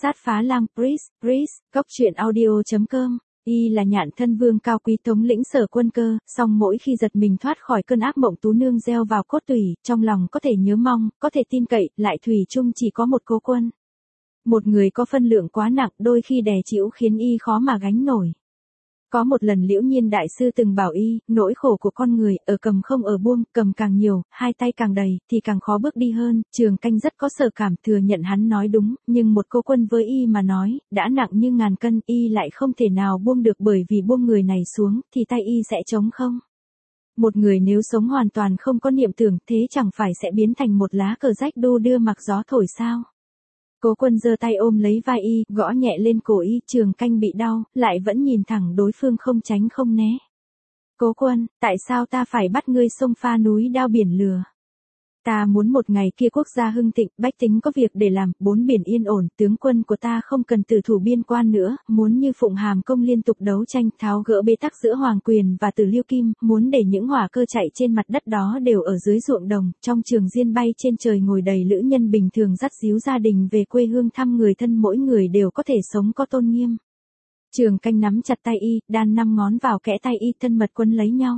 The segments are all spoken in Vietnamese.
Sát phá lang Breeze, Cốc truyện audio.com. Y là nhạn thân vương cao quý thống lĩnh Sở Quân Cơ, song mỗi khi giật mình thoát khỏi cơn ác mộng tú nương gieo vào cốt tủy, trong lòng có thể nhớ mong, có thể tin cậy, lại thủy chung chỉ có một Cố Quân. Một người có phân lượng quá nặng, đôi khi đè chịu khiến y khó mà gánh nổi. Có một lần Liễu Nhiên đại sư từng bảo y, nỗi khổ của con người, ở cầm không ở buông, cầm càng nhiều, hai tay càng đầy, thì càng khó bước đi hơn. Trường Canh rất có sở cảm, thừa nhận hắn nói đúng, nhưng một Cố Quân với y mà nói, đã nặng như ngàn cân, y lại không thể nào buông được, bởi vì buông người này xuống, thì tay y sẽ trống không. Một người nếu sống hoàn toàn không có niệm tưởng, thế chẳng phải sẽ biến thành một lá cờ rách đu đưa mặc gió thổi sao? Cố Quân giơ tay ôm lấy vai y, gõ nhẹ lên cổ y. Trường Canh bị đau, lại vẫn nhìn thẳng đối phương không tránh không né. Cố Quân, tại sao ta phải bắt ngươi xông pha núi đao biển lửa? Ta muốn một ngày kia quốc gia hưng thịnh, bách tính có việc để làm, bốn biển yên ổn, tướng quân của ta không cần tử thủ biên quan nữa, muốn như Phụng Hàm Công liên tục đấu tranh, tháo gỡ bế tắc giữa Hoàng Quyền và Tử Liêu Kim, muốn để những hỏa cơ chạy trên mặt đất đó đều ở dưới ruộng đồng, trong trường diên bay trên trời ngồi đầy lữ nhân bình thường dắt díu gia đình về quê hương thăm người thân, mỗi người đều có thể sống có tôn nghiêm. Trường Canh nắm chặt tay y, đan 5 ngón vào kẽ tay y, thân mật quấn lấy nhau.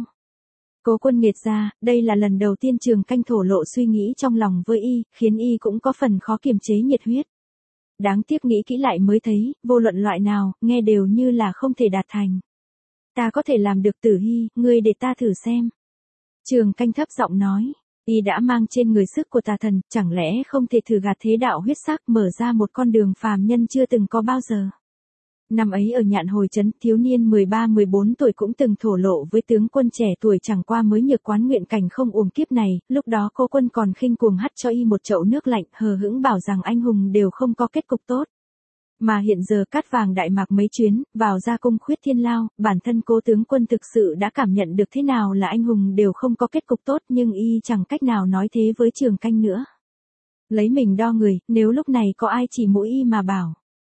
Cố Quân nghệt ra, đây là lần đầu tiên Trường Canh thổ lộ suy nghĩ trong lòng với y, khiến y cũng có phần khó kiềm chế nhiệt huyết. Đáng tiếc nghĩ kỹ lại mới thấy, vô luận loại nào, nghe đều như là không thể đạt thành. Ta có thể làm được Tử Hy, ngươi để ta thử xem. Trường Canh thấp giọng nói, y đã mang trên người sức của tà thần, chẳng lẽ không thể thử gạt thế đạo huyết sắc, mở ra một con đường phàm nhân chưa từng có bao giờ. Năm ấy ở Nhạn Hồi Trấn, thiếu niên 13-14 tuổi cũng từng thổ lộ với tướng quân trẻ tuổi, chẳng qua mới nhược quán nguyện cảnh không uổng kiếp này, lúc đó Cố Quân còn khinh cuồng hắt cho y một chậu nước lạnh, hờ hững bảo rằng anh hùng đều không có kết cục tốt. Mà hiện giờ cát vàng Đại Mạc mấy chuyến, vào ra cung khuyết thiên lao, bản thân Cố tướng quân thực sự đã cảm nhận được thế nào là anh hùng đều không có kết cục tốt, nhưng y chẳng cách nào nói thế với Trường Canh nữa. Lấy mình đo người, nếu lúc này có ai chỉ mũi y mà bảo: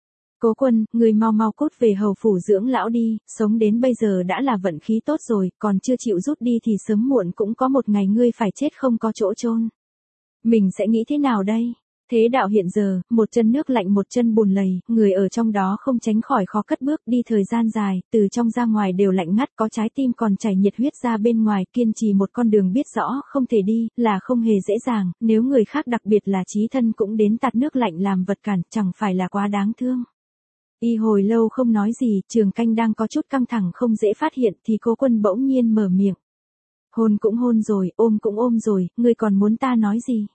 Cố Quân, người mau mau cút về hầu phủ dưỡng lão đi, sống đến bây giờ đã là vận khí tốt rồi, còn chưa chịu rút đi thì sớm muộn cũng có một ngày ngươi phải chết không có chỗ chôn. Mình sẽ nghĩ thế nào đây? Thế đạo hiện giờ, một chân nước lạnh một chân bùn lầy, người ở trong đó không tránh khỏi khó cất bước đi thời gian dài, từ trong ra ngoài đều lạnh ngắt, có trái tim còn chảy nhiệt huyết ra bên ngoài, kiên trì một con đường biết rõ không thể đi, là không hề dễ dàng, nếu người khác đặc biệt là chí thân cũng đến tạt nước lạnh làm vật cản, chẳng phải là quá đáng thương. Y hồi lâu không nói gì, Trường Canh đang có chút căng thẳng không dễ phát hiện, thì Cố Quân bỗng nhiên mở miệng. Hôn cũng hôn rồi, ôm cũng ôm rồi, ngươi còn muốn ta nói gì?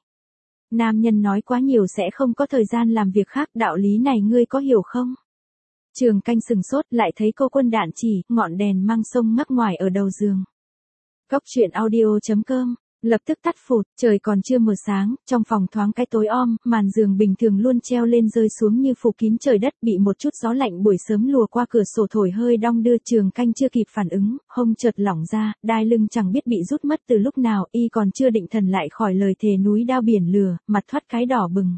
Nam nhân nói quá nhiều sẽ không có thời gian làm việc khác, đạo lý này ngươi có hiểu không? Trường Canh sừng sốt, lại thấy Cố Quân đạn chỉ, ngọn đèn mang sông ngắc ngoài ở đầu giường. Cốc truyện audio.com. Lập tức tắt phụt, trời còn chưa mở sáng, trong phòng thoáng cái tối om, màn giường bình thường luôn treo lên rơi xuống như phủ kín trời đất, bị một chút gió lạnh buổi sớm lùa qua cửa sổ thổi hơi đong đưa. Trường Canh chưa kịp phản ứng, hông chợt lỏng ra, đai lưng chẳng biết bị rút mất từ lúc nào, y còn chưa định thần lại khỏi lời thề núi đao biển lửa, mặt thoát cái đỏ bừng.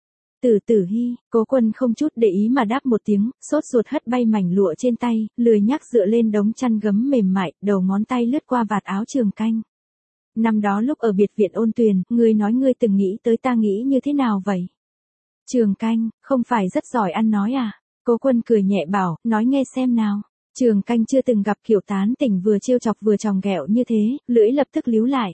Tử Hy, Cố Quân không chút để ý mà đáp một tiếng, sốt ruột hất bay mảnh lụa trên tay, lười nhác dựa lên đống chăn gấm mềm mại, đầu ngón tay lướt qua vạt áo Trường Canh. Năm đó lúc ở biệt viện Ôn Tuyền, ngươi nói ngươi từng nghĩ tới ta nghĩ như thế nào vậy? Trường Canh, không phải rất giỏi ăn nói à? Cố Quân cười nhẹ bảo, nói nghe xem nào. Trường Canh chưa từng gặp kiểu tán tỉnh vừa trêu chọc vừa tròng ghẹo như thế, lưỡi lập tức líu lại.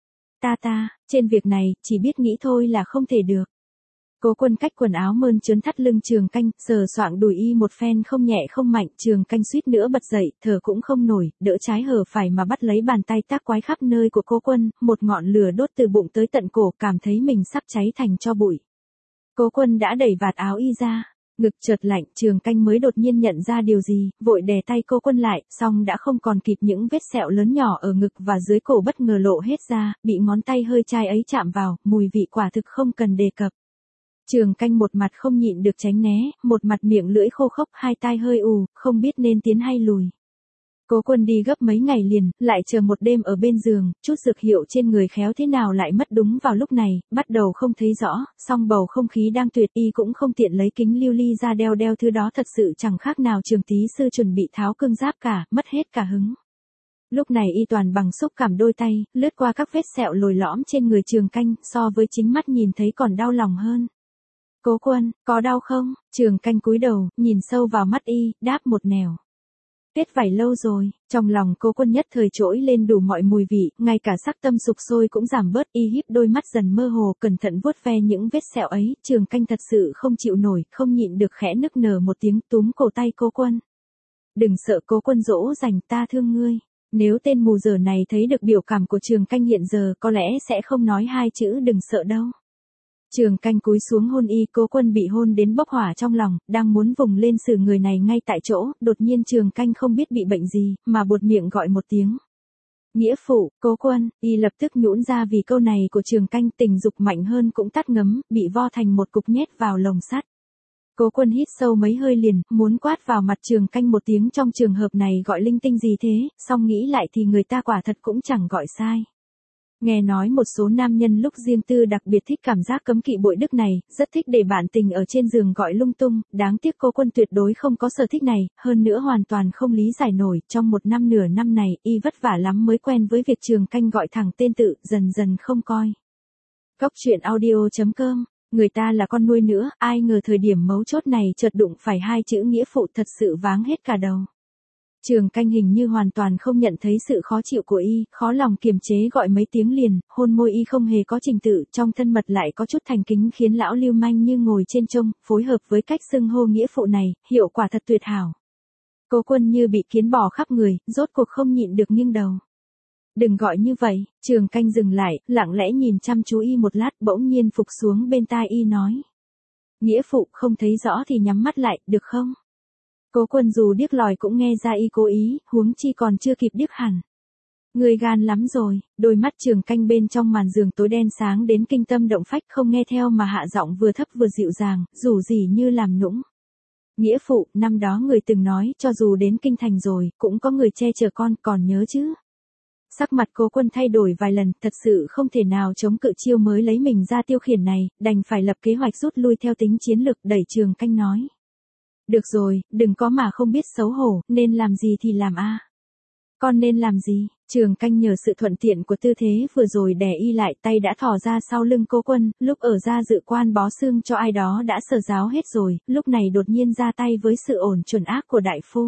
Ta, trên việc này, chỉ biết nghĩ thôi là không thể được. Cố Quân cách quần áo mơn trớn thắt lưng Trường Canh, sờ soạng đùi y một phen không nhẹ không mạnh, Trường Canh suýt nữa bật dậy, thở cũng không nổi, đỡ trái hở phải mà bắt lấy bàn tay tác quái khắp nơi của Cố Quân, một ngọn lửa đốt từ bụng tới tận cổ, cảm thấy mình sắp cháy thành tro bụi. Cố Quân đã đẩy vạt áo y ra, ngực chợt lạnh, Trường Canh mới đột nhiên nhận ra điều gì, vội đè tay Cố Quân lại, song đã không còn kịp, những vết sẹo lớn nhỏ ở ngực và dưới cổ bất ngờ lộ hết ra, bị ngón tay hơi chai ấy chạm vào, mùi vị quả thực không cần đề cập. Trường Canh một mặt không nhịn được tránh né, một mặt miệng lưỡi khô khốc, hai tai hơi ù, không biết nên tiến hay lùi. Cố Quân đi gấp mấy ngày liền, lại chờ một đêm ở bên giường, chút dược hiệu trên người khéo thế nào lại mất đúng vào lúc này, bắt đầu không thấy rõ, song bầu không khí đang tuyệt, y cũng không tiện lấy kính lưu ly ra đeo thứ đó, thật sự chẳng khác nào Trường Tý sư chuẩn bị tháo cương giáp cả, mất hết cả hứng. Lúc này y toàn bằng xúc cảm đôi tay, lướt qua các vết sẹo lồi lõm trên người Trường Canh, so với chính mắt nhìn thấy còn đau lòng hơn. Cố Quân, có đau không? Trường Canh cúi đầu, nhìn sâu vào mắt y, đáp một nẻo. Kết vảy lâu rồi, trong lòng Cố Quân nhất thời trỗi lên đủ mọi mùi vị, ngay cả sắc tâm sục sôi cũng giảm bớt, y híp đôi mắt dần mơ hồ, cẩn thận vuốt ve những vết sẹo ấy, Trường Canh thật sự không chịu nổi, không nhịn được khẽ nức nở một tiếng, túm cổ tay Cố Quân. Đừng sợ, Cố Quân dỗ dành, ta thương ngươi. Nếu tên mù dở này thấy được biểu cảm của Trường Canh hiện giờ có lẽ sẽ không nói hai chữ đừng sợ đâu. Trường Canh cúi xuống hôn y, Cố Quân bị hôn đến bốc hỏa trong lòng, đang muốn vùng lên xử người này ngay tại chỗ, đột nhiên Trường Canh không biết bị bệnh gì, mà buột miệng gọi một tiếng. Nghĩa phụ, Cố Quân, y lập tức nhũn ra vì câu này của Trường Canh, tình dục mạnh hơn cũng tắt ngấm, bị vo thành một cục nhét vào lồng sắt. Cố Quân hít sâu mấy hơi liền, muốn quát vào mặt Trường Canh một tiếng, trong trường hợp này gọi linh tinh gì thế, song nghĩ lại thì người ta quả thật cũng chẳng gọi sai. Nghe nói một số nam nhân lúc riêng tư đặc biệt thích cảm giác cấm kỵ bội đức này, rất thích để bạn tình ở trên giường gọi lung tung, đáng tiếc Cố Quân tuyệt đối không có sở thích này, hơn nữa hoàn toàn không lý giải nổi, trong một năm nửa năm này, y vất vả lắm mới quen với việc Trường Canh gọi thẳng tên tự, dần dần không coi. Góc truyện audio.com, người ta là con nuôi nữa, ai ngờ thời điểm mấu chốt này chợt đụng phải hai chữ nghĩa phụ, thật sự váng hết cả đầu. Trường Canh hình như hoàn toàn không nhận thấy sự khó chịu của y, khó lòng kiềm chế gọi mấy tiếng liền, hôn môi y không hề có trình tự, trong thân mật lại có chút thành kính khiến lão lưu manh như ngồi trên trông, phối hợp với cách xưng hô nghĩa phụ này, hiệu quả thật tuyệt hảo. Cố Quân như bị kiến bò khắp người, rốt cuộc không nhịn được nghiêng đầu. Đừng gọi như vậy, Trường Canh dừng lại, lặng lẽ nhìn chăm chú y một lát, bỗng nhiên phục xuống bên tai y nói. Nghĩa phụ, không thấy rõ thì nhắm mắt lại, được không? Cố Quân dù điếc lòi cũng nghe ra y cố ý, huống chi còn chưa kịp điếc hẳn. Người gan lắm rồi, đôi mắt Trường Canh bên trong màn giường tối đen sáng đến kinh tâm động phách, không nghe theo mà hạ giọng vừa thấp vừa dịu dàng, rủ rỉ như làm nũng. Nghĩa phụ, năm đó người từng nói, cho dù đến kinh thành rồi, cũng có người che chở con, còn nhớ chứ? Sắc mặt Cố Quân thay đổi vài lần, thật sự không thể nào chống cự chiêu mới lấy mình ra tiêu khiển này, đành phải lập kế hoạch rút lui theo tính chiến lược, đẩy Trường Canh nói. Được rồi, đừng có mà không biết xấu hổ, nên làm gì thì làm a. Con nên làm gì? Trường Canh nhờ sự thuận tiện của tư thế vừa rồi đè y lại, tay đã thò ra sau lưng Cố Quân, lúc ở ra dự quan bó xương cho ai đó đã sờ giáo hết rồi, lúc này đột nhiên ra tay với sự ổn chuẩn ác của đại phu.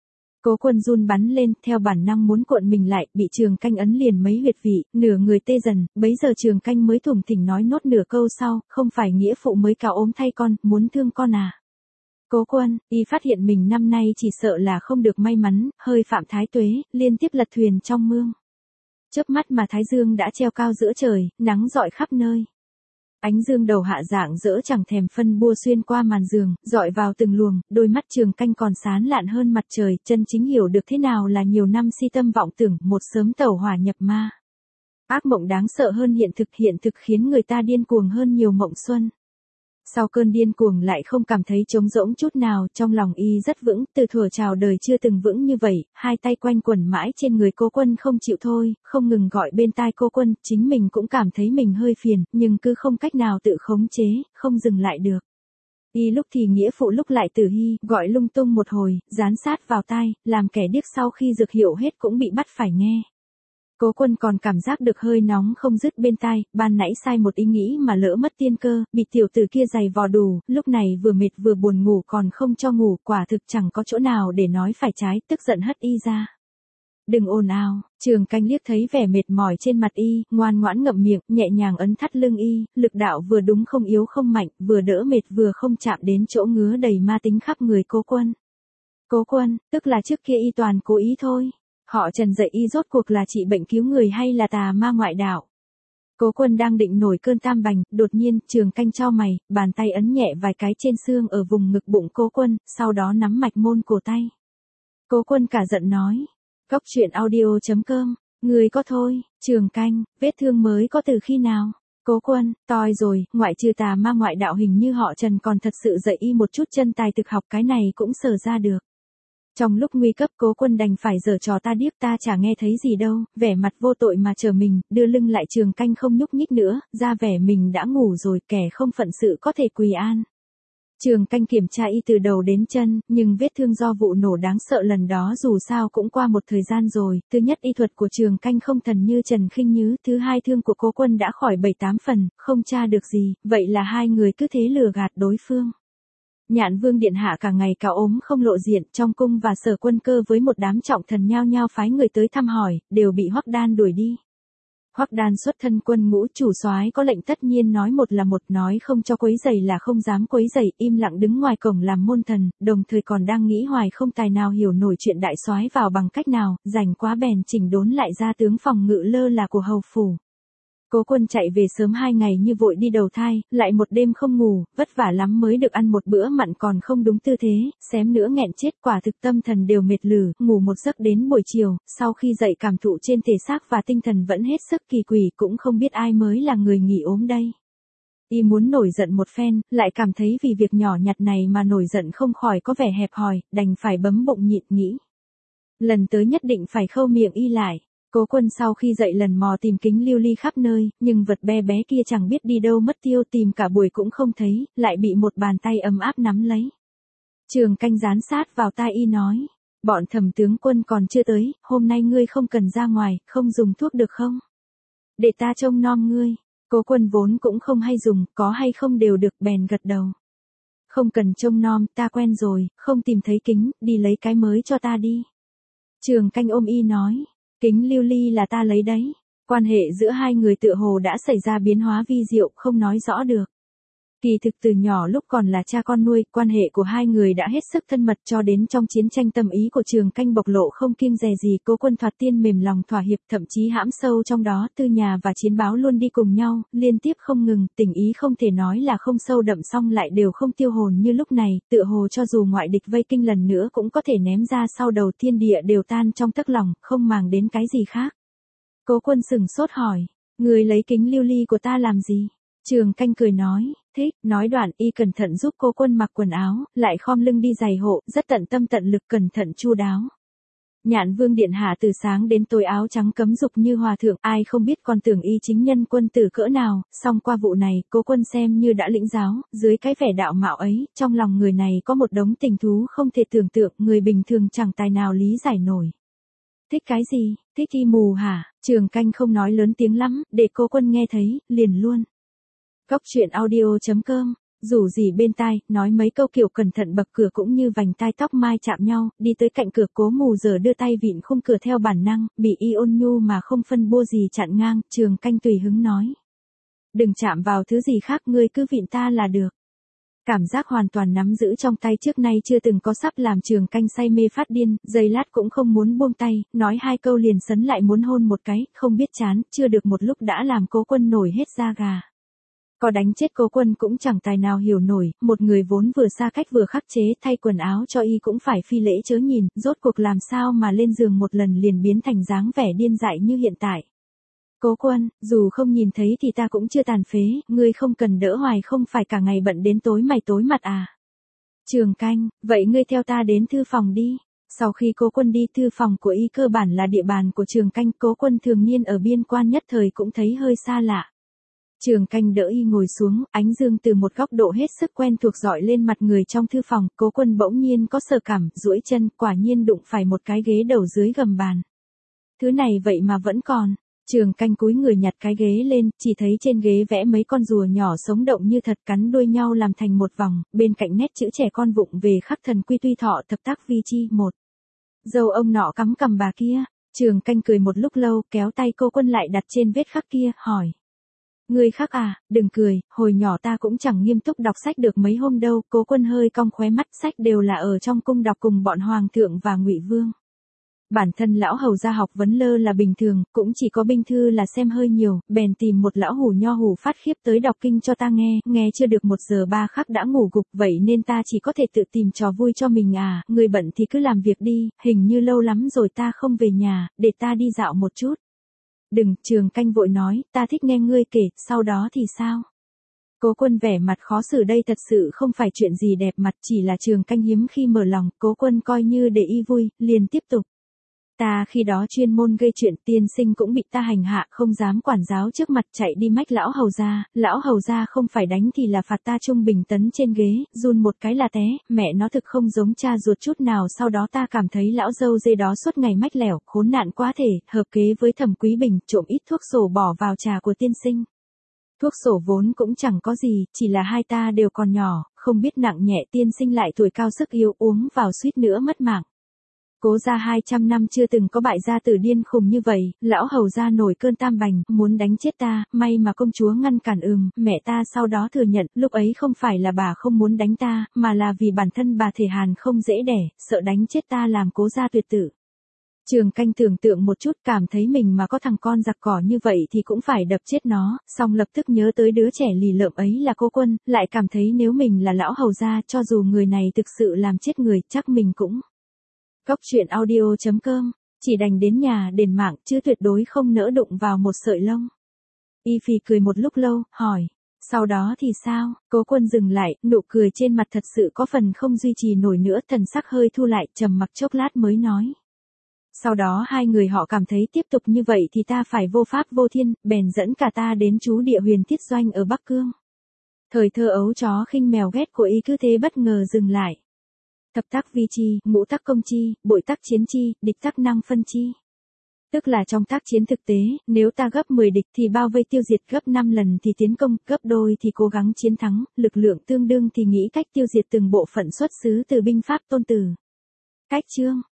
Cố Quân run bắn lên, theo bản năng muốn cuộn mình lại, bị Trường Canh ấn liền mấy huyệt vị, nửa người tê dần, bấy giờ Trường Canh mới thủng thỉnh nói nốt nửa câu sau, không phải nghĩa phụ mới cáo ốm thay con, muốn thương con à. Cố Quân, y phát hiện mình năm nay chỉ sợ là không được may mắn, hơi phạm thái tuế, liên tiếp lật thuyền trong mương. Chớp mắt mà thái dương đã treo cao giữa trời, nắng rọi khắp nơi. Ánh dương đầu hạ rạng rỡ chẳng thèm phân bua xuyên qua màn giường, rọi vào từng luồng, đôi mắt Trường Canh còn sáng lạn hơn mặt trời, chân chính hiểu được thế nào là nhiều năm si tâm vọng tưởng, một sớm tẩu hỏa nhập ma. Ác mộng đáng sợ hơn hiện thực khiến người ta điên cuồng hơn nhiều mộng xuân. Sau cơn điên cuồng lại không cảm thấy trống rỗng chút nào, trong lòng y rất vững, từ thuở chào đời chưa từng vững như vậy, hai tay quanh quẩn mãi trên người Cố Quân không chịu thôi, không ngừng gọi bên tai Cố Quân, chính mình cũng cảm thấy mình hơi phiền, nhưng cứ không cách nào tự khống chế, không dừng lại được. Y lúc thì nghĩa phụ lúc lại tử hy, gọi lung tung một hồi, dán sát vào tai, làm kẻ điếc sau khi dược hiệu hết cũng bị bắt phải nghe. Cố Quân còn cảm giác được hơi nóng không dứt bên tai, ban nãy sai một ý nghĩ mà lỡ mất tiên cơ, bị tiểu tử kia giày vò đủ, lúc này vừa mệt vừa buồn ngủ còn không cho ngủ, quả thực chẳng có chỗ nào để nói phải trái, tức giận hất y ra. Đừng ồn ào, Trường Canh liếc thấy vẻ mệt mỏi trên mặt y, ngoan ngoãn ngậm miệng, nhẹ nhàng ấn thắt lưng y, lực đạo vừa đúng không yếu không mạnh, vừa đỡ mệt vừa không chạm đến chỗ ngứa đầy ma tính khắp người Cố Quân. Cố Quân, tức là trước kia y toàn cố ý thôi. Họ Trần dạy y rốt cuộc là trị bệnh cứu người hay là tà ma ngoại đạo. Cố Quân đang định nổi cơn tam bành, đột nhiên, Trường Canh chau mày, bàn tay ấn nhẹ vài cái trên xương ở vùng ngực bụng Cố Quân, sau đó nắm mạch môn cổ tay. Cố Quân cả giận nói. Góc truyện audio.com, người có thôi, Trường Canh, vết thương mới có từ khi nào? Cố Quân, toi rồi, ngoại trừ tà ma ngoại đạo hình như họ Trần còn thật sự dạy y một chút chân tài thực học, cái này cũng sờ ra được. Trong lúc nguy cấp Cố Quân đành phải giở trò ta điếc, ta chả nghe thấy gì đâu, vẻ mặt vô tội mà chờ mình, đưa lưng lại Trường Canh không nhúc nhích nữa, ra vẻ mình đã ngủ rồi, kẻ không phận sự có thể quỳ an. Trường Canh kiểm tra y từ đầu đến chân, nhưng vết thương do vụ nổ đáng sợ lần đó dù sao cũng qua một thời gian rồi. Thứ nhất, y thuật của Trường Canh không thần như Trần Khinh Nhứ. Thứ hai, thương của Cố Quân đã khỏi 7-8 phần, không tra được gì, vậy là hai người cứ thế lừa gạt đối phương. Nhạn Vương điện hạ cả ngày cả ốm không lộ diện, trong cung và Sở Quân Cơ với một đám trọng thần nhao nhao phái người tới thăm hỏi, đều bị Hoắc Đan đuổi đi. Hoắc Đan xuất thân quân ngũ, chủ soái có lệnh tất nhiên nói một là một, nói không cho quấy rầy là không dám quấy rầy, im lặng đứng ngoài cổng làm môn thần, đồng thời còn đang nghĩ hoài không tài nào hiểu nổi chuyện đại soái vào bằng cách nào, rảnh quá bèn chỉnh đốn lại ra tướng phòng ngự lơ là của hầu phủ. Cố Quân chạy về sớm 2 ngày như vội đi đầu thai, lại một đêm không ngủ, vất vả lắm mới được ăn một bữa mặn còn không đúng tư thế, xém nữa nghẹn chết, quả thực tâm thần đều mệt lử, ngủ một giấc đến buổi chiều, sau khi dậy cảm thụ trên thể xác và tinh thần vẫn hết sức kỳ quỷ, cũng không biết ai mới là người nghỉ ốm đây. Y muốn nổi giận một phen, lại cảm thấy vì việc nhỏ nhặt này mà nổi giận không khỏi có vẻ hẹp hòi, đành phải bấm bụng nhịn nghĩ. Lần tới nhất định phải khâu miệng y lại. Cố Quân sau khi dậy lần mò tìm kính lưu ly khắp nơi, nhưng vật bé bé kia chẳng biết đi đâu mất tiêu, tìm cả buổi cũng không thấy, lại bị một bàn tay ấm áp nắm lấy. Trường Canh dán sát vào tai y nói, bọn Thẩm tướng quân còn chưa tới, hôm nay ngươi không cần ra ngoài, không dùng thuốc được không? Để ta trông nom ngươi. Cố Quân vốn cũng không hay dùng, có hay không đều được, bèn gật đầu. Không cần trông nom, ta quen rồi, không tìm thấy kính, đi lấy cái mới cho ta đi. Trường Canh ôm y nói. Kính lưu ly là ta lấy đấy. Quan hệ giữa hai người tựa hồ đã xảy ra biến hóa vi diệu, không nói rõ được. Kỳ thực từ nhỏ lúc còn là cha con nuôi, quan hệ của hai người đã hết sức thân mật, cho đến trong chiến tranh tâm ý của Trường Canh bộc lộ không kiêng dè gì. Cố Quân thoạt tiên mềm lòng thỏa hiệp, thậm chí hãm sâu trong đó. Tư nhà và chiến báo luôn đi cùng nhau, liên tiếp không ngừng, tình ý không thể nói là không sâu đậm, song lại đều không tiêu hồn như lúc này, tựa hồ cho dù ngoại địch vây kinh lần nữa cũng có thể ném ra sau đầu, thiên địa đều tan trong tấc lòng, không màng đến cái gì khác. Cố Quân sửng sốt hỏi, người lấy kính lưu ly của ta làm gì? Trường Canh cười nói, thích, nói đoạn y cẩn thận giúp Cố Quân mặc quần áo, lại khom lưng đi giày hộ, rất tận tâm tận lực, cẩn thận chu đáo. Nhạn Vương điện hạ từ sáng đến tối áo trắng cấm dục như hòa thượng, ai không biết còn tưởng y chính nhân quân tử cỡ nào, song qua vụ này, Cố Quân xem như đã lĩnh giáo, dưới cái vẻ đạo mạo ấy, trong lòng người này có một đống tình thú không thể tưởng tượng, người bình thường chẳng tài nào lý giải nổi. Thích cái gì, thích y mù hả? Trường Canh không nói lớn tiếng lắm, để Cố Quân nghe thấy, liền luôn. Góc truyện audio.com, rủ gì bên tai, nói mấy câu kiểu cẩn thận bậc cửa cũng như vành tai tóc mai chạm nhau, đi tới cạnh cửa. Cố Mù giờ đưa tay vịn khung cửa theo bản năng, bị y ôn nhu mà không phân bua gì chặn ngang. Trường Canh tùy hứng nói, đừng chạm vào thứ gì khác, ngươi cứ vịn ta là được. Cảm giác hoàn toàn nắm giữ trong tay trước nay chưa từng có sắp làm Trường Canh say mê phát điên, giây lát cũng không muốn buông tay, nói hai câu liền sấn lại muốn hôn một cái, không biết chán, chưa được một lúc đã làm Cố Quân nổi hết da gà. Có đánh chết Cố Quân cũng chẳng tài nào hiểu nổi, một người vốn vừa xa cách vừa khắc chế, thay quần áo cho y cũng phải phi lễ chớ nhìn, rốt cuộc làm sao mà lên giường một lần liền biến thành dáng vẻ điên dại như hiện tại. Cố Quân, dù không nhìn thấy thì ta cũng chưa tàn phế, ngươi không cần đỡ hoài, không phải cả ngày bận đến tối mày tối mặt à. Trường Canh, vậy ngươi theo ta đến thư phòng đi. Sau khi Cố Quân đi, thư phòng của y cơ bản là địa bàn của Trường Canh. Cố Quân thường niên ở biên quan nhất thời cũng thấy hơi xa lạ. Trường Canh đỡ y ngồi xuống, ánh dương từ một góc độ hết sức quen thuộc rọi lên mặt người trong thư phòng. Cố Quân bỗng nhiên có sở cảm, duỗi chân, quả nhiên đụng phải một cái ghế đầu dưới gầm bàn. Thứ này vậy mà vẫn còn. Trường Canh cúi người nhặt cái ghế lên, chỉ thấy trên ghế vẽ mấy con rùa nhỏ sống động như thật, cắn đuôi nhau làm thành một vòng, bên cạnh nét chữ trẻ con vụng về khắc thần quy tuy thọ thập tác vi chi một. Dâu ông nọ cắm cằm bà kia. Trường Canh cười một lúc lâu, kéo tay Cố Quân lại đặt trên vết khắc kia, hỏi. Ngươi khắc à, đừng cười, hồi nhỏ ta cũng chẳng nghiêm túc đọc sách được mấy hôm đâu. Cố Quân hơi cong khóe mắt, sách đều là ở trong cung đọc cùng bọn hoàng thượng và Ngụy Vương. Bản thân lão hầu gia học vấn lơ là bình thường, cũng chỉ có binh thư là xem hơi nhiều, bèn tìm một lão hủ nho hủ phát khiếp tới đọc kinh cho ta nghe chưa được 1 giờ 3 khắc đã ngủ gục, vậy nên ta chỉ có thể tự tìm trò vui cho mình à, người bận thì cứ làm việc đi, hình như lâu lắm rồi ta không về nhà, để ta đi dạo một chút. Đừng, Trường Canh vội nói, ta thích nghe ngươi kể, sau đó thì sao? Cố Quân vẻ mặt khó xử, đây thật sự không phải chuyện gì đẹp mặt, chỉ là Trường Canh hiếm khi mở lòng. Cố Quân coi như để y vui, liền tiếp tục. Ta khi đó chuyên môn gây chuyện, tiên sinh cũng bị ta hành hạ, không dám quản giáo trước mặt, chạy đi mách lão hầu gia không phải đánh thì là phạt ta trung bình tấn trên ghế, run một cái là té, mẹ nó thực không giống cha ruột chút nào. Sau đó ta cảm thấy lão dâu dê đó suốt ngày mách lẻo, khốn nạn quá thể, hợp kế với Thẩm Quý Bình, trộm ít thuốc sổ bỏ vào trà của tiên sinh. Thuốc sổ vốn cũng chẳng có gì, chỉ là hai ta đều còn nhỏ, không biết nặng nhẹ, tiên sinh lại tuổi cao sức yếu, uống vào suýt nữa mất mạng. Cố gia 200 năm chưa từng có bại gia tử điên khùng như vậy, lão hầu gia nổi cơn tam bành, muốn đánh chết ta, may mà công chúa ngăn cản. Mẹ ta sau đó thừa nhận, lúc ấy không phải là bà không muốn đánh ta, mà là vì bản thân bà thể hàn không dễ đẻ, sợ đánh chết ta làm Cố gia tuyệt tử. Trường Canh tưởng tượng một chút, cảm thấy mình mà có thằng con giặc cỏ như vậy thì cũng phải đập chết nó, xong lập tức nhớ tới đứa trẻ lì lợm ấy là Cố Quân, lại cảm thấy nếu mình là lão hầu gia, cho dù người này thực sự làm chết người, chắc mình cũng. Cóc truyện audio.com, chỉ đành đến nhà đền mạng, chứ tuyệt đối không nỡ đụng vào một sợi lông. Y Phì cười một lúc lâu, hỏi, sau đó thì sao? Cố Quân dừng lại, nụ cười trên mặt thật sự có phần không duy trì nổi nữa, thần sắc hơi thu lại, trầm mặc chốc lát mới nói. Sau đó hai người họ cảm thấy tiếp tục như vậy thì ta phải vô pháp vô thiên, bèn dẫn cả ta đến trú địa Huyền Thiết Doanh ở Bắc Cương. Thời thơ ấu chó khinh mèo ghét của y cứ thế bất ngờ dừng lại. Thập tác vi chi, ngũ tác công chi, bội tác chiến chi, địch tác năng phân chi. Tức là trong tác chiến thực tế, nếu ta gấp 10 địch thì bao vây tiêu diệt, gấp 5 lần thì tiến công, gấp đôi thì cố gắng chiến thắng, lực lượng tương đương thì nghĩ cách tiêu diệt từng bộ phận xuất xứ từ binh pháp Tôn Tử. Cách chương